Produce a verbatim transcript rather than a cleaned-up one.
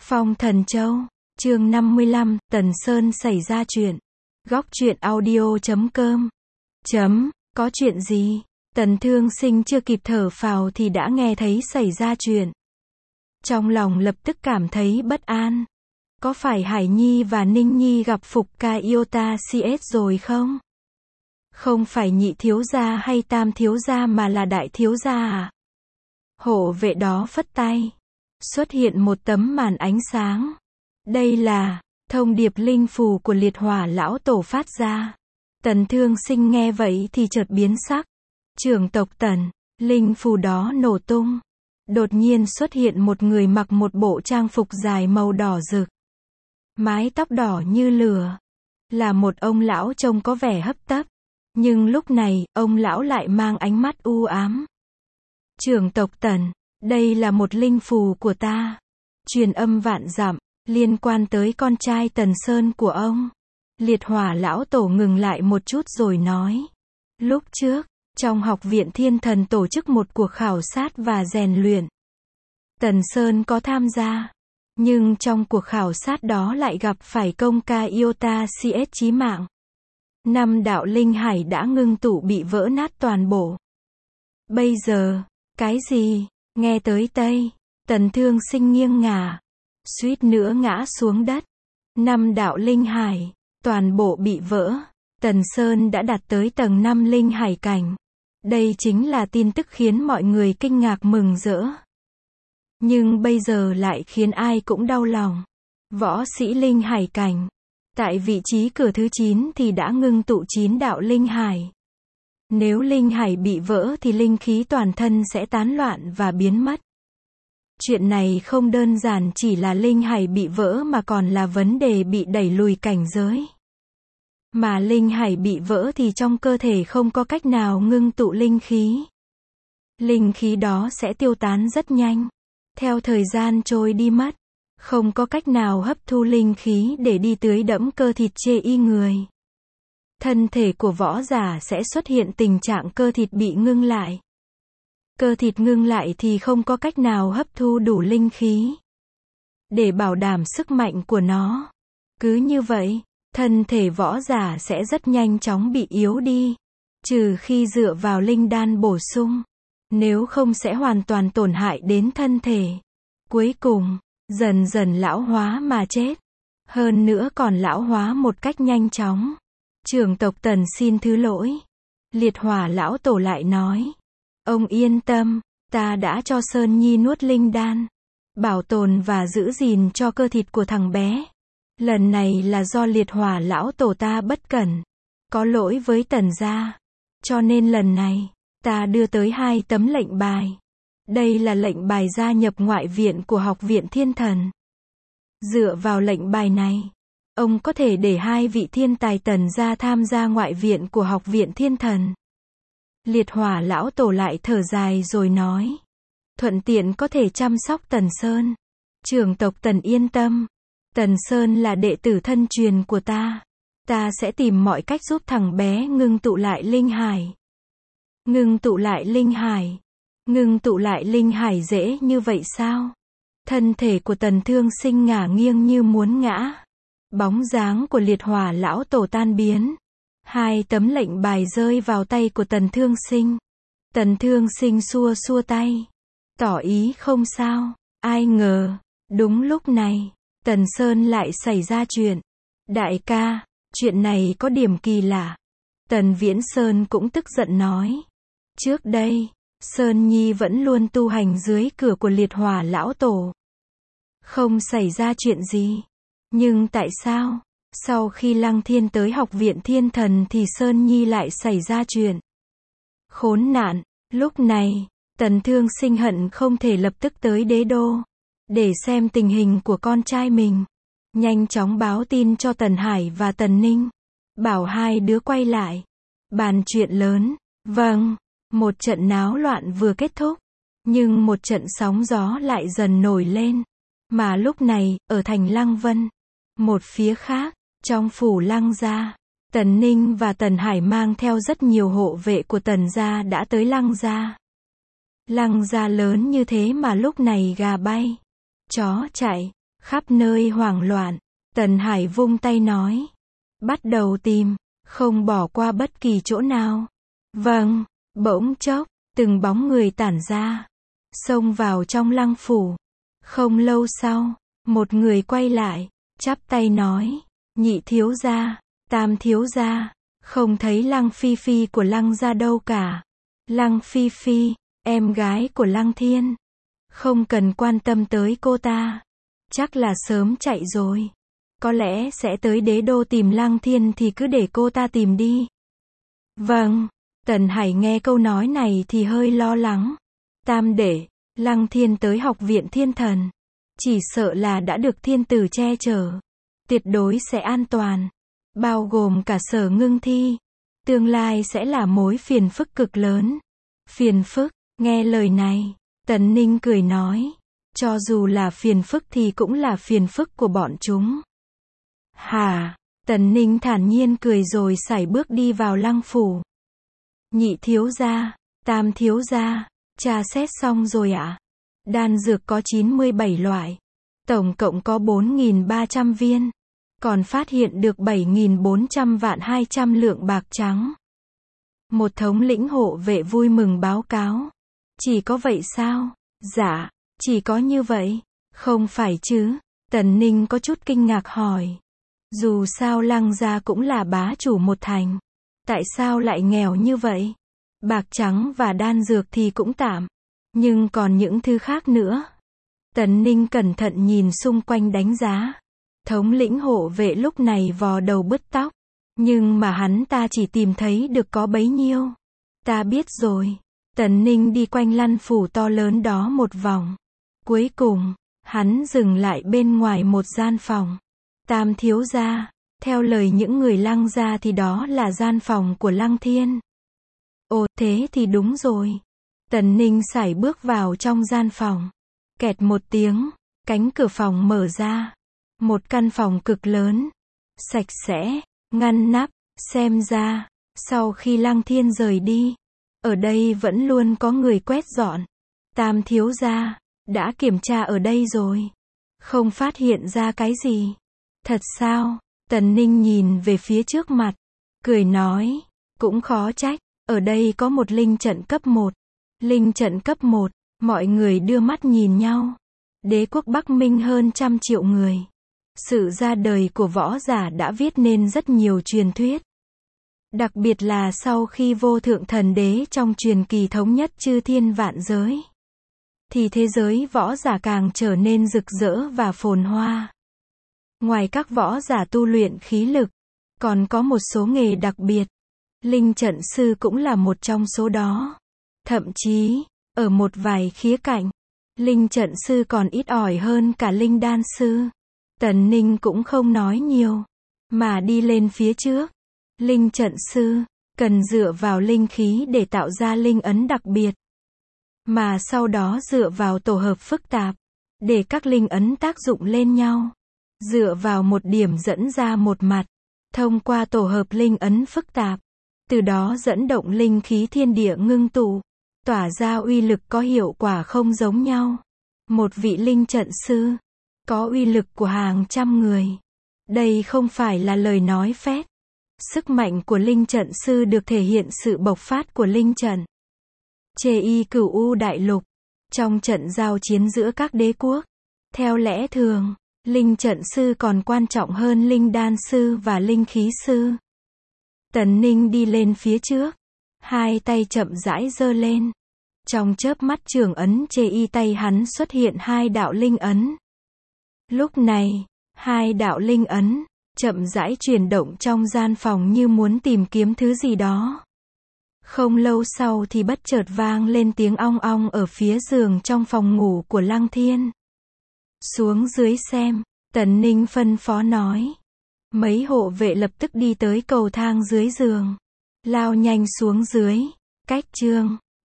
Phong Thần Châu, chương năm mươi lăm, Tần Sơn xảy ra chuyện. Góc truyện audio chấm com. Chấm, có chuyện gì? Tần Thương Sinh chưa kịp thở phào thì đã nghe thấy xảy ra chuyện. Trong lòng lập tức cảm thấy bất an. Có phải Hải Nhi và Ninh Nhi gặp Phục Ca Iota xê ét rồi không? Không phải nhị thiếu gia hay tam thiếu gia mà là đại thiếu gia à? Hộ vệ đó phất tay. Xuất hiện một tấm màn ánh sáng. Đây là thông điệp linh phù của liệt hỏa lão tổ phát ra. Tần Thương Sinh nghe vậy thì chợt biến sắc. Trưởng tộc Tần, linh phù đó nổ tung. Đột nhiên xuất hiện một người mặc một bộ trang phục dài màu đỏ rực. Mái tóc đỏ như lửa. Là một ông lão trông có vẻ hấp tấp. Nhưng lúc này, ông lão lại mang ánh mắt u ám. Trưởng tộc Tần, đây là một linh phù của ta. Truyền âm vạn dặm, liên quan tới con trai Tần Sơn của ông. Liệt hỏa lão tổ ngừng lại một chút rồi nói. Lúc trước, trong học viện Thiên Thần tổ chức một cuộc khảo sát và rèn luyện. Tần Sơn có tham gia. Nhưng trong cuộc khảo sát đó lại gặp phải công ca Iota xê ét chí mạng. Năm đạo linh hải đã ngưng tụ bị vỡ nát toàn bộ. Bây giờ, cái gì? Nghe tới Tây, Tần Thương Sinh nghiêng ngả. Suýt nữa ngã xuống đất. Năm đạo linh hải, toàn bộ bị vỡ. Tần Sơn đã đạt tới tầng năm linh hải cảnh. Đây chính là tin tức khiến mọi người kinh ngạc mừng rỡ. Nhưng bây giờ lại khiến ai cũng đau lòng. Võ sĩ linh hải cảnh. Tại vị trí cửa thứ chín thì đã ngưng tụ chín đạo linh hải. Nếu linh hải bị vỡ thì linh khí toàn thân sẽ tán loạn và biến mất. Chuyện này không đơn giản chỉ là linh hải bị vỡ mà còn là vấn đề bị đẩy lùi cảnh giới. Mà linh hải bị vỡ thì trong cơ thể không có cách nào ngưng tụ linh khí. Linh khí đó sẽ tiêu tán rất nhanh. Theo thời gian trôi đi mất. Không có cách nào hấp thu linh khí để đi tưới đẫm cơ thịt chê y người. Thân thể của võ giả sẽ xuất hiện tình trạng cơ thịt bị ngưng lại. Cơ thịt ngưng lại thì không có cách nào hấp thu đủ linh khí. Để bảo đảm sức mạnh của nó. Cứ như vậy, thân thể võ giả sẽ rất nhanh chóng bị yếu đi. Trừ khi dựa vào linh đan bổ sung. Nếu không sẽ hoàn toàn tổn hại đến thân thể. Cuối cùng, dần dần lão hóa mà chết. Hơn nữa còn lão hóa một cách nhanh chóng. Trưởng tộc Tần xin thứ lỗi. Liệt hỏa lão tổ lại nói. Ông yên tâm, ta đã cho Sơn Nhi nuốt linh đan. Bảo tồn và giữ gìn cho cơ thịt của thằng bé. Lần này là do liệt hỏa lão tổ ta bất cẩn. Có lỗi với Tần gia. Cho nên lần này, ta đưa tới hai tấm lệnh bài. Đây là lệnh bài gia nhập ngoại viện của học viện Thiên Thần. Dựa vào lệnh bài này, ông có thể để hai vị thiên tài Tần gia tham gia ngoại viện của học viện Thiên Thần. Liệt hỏa lão tổ lại thở dài rồi nói. Thuận tiện có thể chăm sóc Tần Sơn. Trưởng tộc Tần yên tâm. Tần Sơn là đệ tử thân truyền của ta. Ta sẽ tìm mọi cách giúp thằng bé ngưng tụ lại linh hải. Ngưng tụ lại linh hải. Ngưng tụ lại linh hải dễ như vậy sao? Thân thể của Tần Thương Sinh ngả nghiêng như muốn ngã. Bóng dáng của liệt hỏa lão tổ tan biến. Hai tấm lệnh bài rơi vào tay của Tần Thương Sinh. Tần Thương Sinh xua xua tay. Tỏ ý không sao. Ai ngờ, đúng lúc này, Tần Sơn lại xảy ra chuyện. Đại ca, chuyện này có điểm kỳ lạ. Tần Viễn Sơn cũng tức giận nói. Trước đây, Sơn Nhi vẫn luôn tu hành dưới cửa của liệt hỏa lão tổ. Không xảy ra chuyện gì. Nhưng tại sao, sau khi Lăng Thiên tới học viện Thiên Thần thì Sơn Nhi lại xảy ra chuyện? Khốn nạn, lúc này, Tần Thương Sinh hận không thể lập tức tới đế đô. Để xem tình hình của con trai mình. Nhanh chóng báo tin cho Tần Hải và Tần Ninh. Bảo hai đứa quay lại. Bàn chuyện lớn. Vâng. Một trận náo loạn vừa kết thúc. Nhưng một trận sóng gió lại dần nổi lên. Mà lúc này, ở thành Lăng Vân. Một phía khác, trong phủ Lăng gia. Tần Ninh và Tần Hải mang theo rất nhiều hộ vệ của Tần gia đã tới Lăng gia. Lăng gia lớn như thế mà lúc này gà bay. Chó chạy. Khắp nơi hoảng loạn, Tần Hải vung tay nói. Bắt đầu tìm, không bỏ qua bất kỳ chỗ nào. Vâng, bỗng chốc, từng bóng người tản ra, xông vào trong lăng phủ. Không lâu sau, một người quay lại, chắp tay nói, nhị thiếu gia, tam thiếu gia, không thấy Lăng Phi Phi của Lăng gia đâu cả. Lăng Phi Phi, em gái của Lăng Thiên. Không cần quan tâm tới cô ta. Chắc là sớm chạy rồi. Có lẽ sẽ tới đế đô tìm Lăng Thiên thì cứ để cô ta tìm đi. Vâng, Tần Hải nghe câu nói này thì hơi lo lắng. Tam đệ, Lăng Thiên tới học viện thiên thần. Chỉ sợ là đã được thiên tử che chở. Tuyệt đối sẽ an toàn. Bao gồm cả Sở Ngưng Thi. Tương lai sẽ là mối phiền phức cực lớn. Phiền phức, nghe lời này, Tần Ninh cười nói. Cho dù là phiền phức thì cũng là phiền phức của bọn chúng. Hả? Tần Ninh thản nhiên cười rồi sải bước đi vào lăng phủ. Nhị thiếu gia, tam thiếu gia, tra xét xong rồi ạ. À? Đan dược có chín mươi bảy loại. Tổng cộng có bốn nghìn ba trăm viên. Còn phát hiện được bảy nghìn bốn trăm vạn hai trăm lượng bạc trắng. Một thống lĩnh hộ vệ vui mừng báo cáo. Chỉ có vậy sao? Dạ, chỉ có như vậy. Không phải chứ? Tần Ninh có chút kinh ngạc hỏi. Dù sao Lăng gia cũng là bá chủ một thành. Tại sao lại nghèo như vậy? Bạc trắng và đan dược thì cũng tạm. Nhưng còn những thứ khác nữa. Tần Ninh cẩn thận nhìn xung quanh đánh giá. Thống lĩnh hộ vệ lúc này vò đầu bứt tóc. Nhưng mà hắn ta chỉ tìm thấy được có bấy nhiêu. Ta biết rồi. Tần Ninh đi quanh lăng phủ to lớn đó một vòng. Cuối cùng, hắn dừng lại bên ngoài một gian phòng. Tam thiếu gia, theo lời những người Lăng gia thì đó là gian phòng của Lăng Thiên. Ồ, thế thì đúng rồi. Tần Ninh sải bước vào trong gian phòng. Kẹt một tiếng, cánh cửa phòng mở ra. Một căn phòng cực lớn, sạch sẽ, ngăn nắp, xem ra, sau khi Lăng Thiên rời đi, ở đây vẫn luôn có người quét dọn. Tam thiếu gia, đã kiểm tra ở đây rồi. Không phát hiện ra cái gì. Thật sao? Tần Ninh nhìn về phía trước mặt, cười nói, cũng khó trách, ở đây có một linh trận cấp một. Linh trận cấp một, mọi người đưa mắt nhìn nhau. Đế quốc Bắc Minh hơn trăm triệu người. Sự ra đời của võ giả đã viết nên rất nhiều truyền thuyết. Đặc biệt là sau khi vô thượng thần đế trong truyền kỳ thống nhất chư thiên vạn giới. Thì thế giới võ giả càng trở nên rực rỡ và phồn hoa. Ngoài các võ giả tu luyện khí lực, còn có một số nghề đặc biệt. Linh trận sư cũng là một trong số đó. Thậm chí, ở một vài khía cạnh, linh trận sư còn ít ỏi hơn cả linh đan sư. Tần Ninh cũng không nói nhiều, mà đi lên phía trước. Linh trận sư, cần dựa vào linh khí để tạo ra linh ấn đặc biệt. Mà sau đó dựa vào tổ hợp phức tạp, để các linh ấn tác dụng lên nhau. Dựa vào một điểm dẫn ra một mặt, thông qua tổ hợp linh ấn phức tạp. Từ đó dẫn động linh khí thiên địa ngưng tụ, tỏa ra uy lực có hiệu quả không giống nhau. Một vị linh trận sư, có uy lực của hàng trăm người. Đây không phải là lời nói phét. Sức mạnh của linh trận sư được thể hiện sự bộc phát của linh trận. Chê y cửu u đại lục, trong trận giao chiến giữa các đế quốc. Theo lẽ thường, linh trận sư còn quan trọng hơn linh đan sư và linh khí sư. Tần Ninh đi lên phía trước, hai tay chậm rãi giơ lên. Trong chớp mắt trường ấn chê y tay hắn xuất hiện hai đạo linh ấn. Lúc này, hai đạo linh ấn chậm rãi chuyển động trong gian phòng như muốn tìm kiếm thứ gì đó. Không lâu sau thì bất chợt vang lên tiếng ong ong ở phía giường trong phòng ngủ của Lăng Thiên. Xuống dưới xem, Tần Ninh phân phó nói. Mấy hộ vệ lập tức đi tới cầu thang dưới giường. Lao nhanh xuống dưới. Cách chương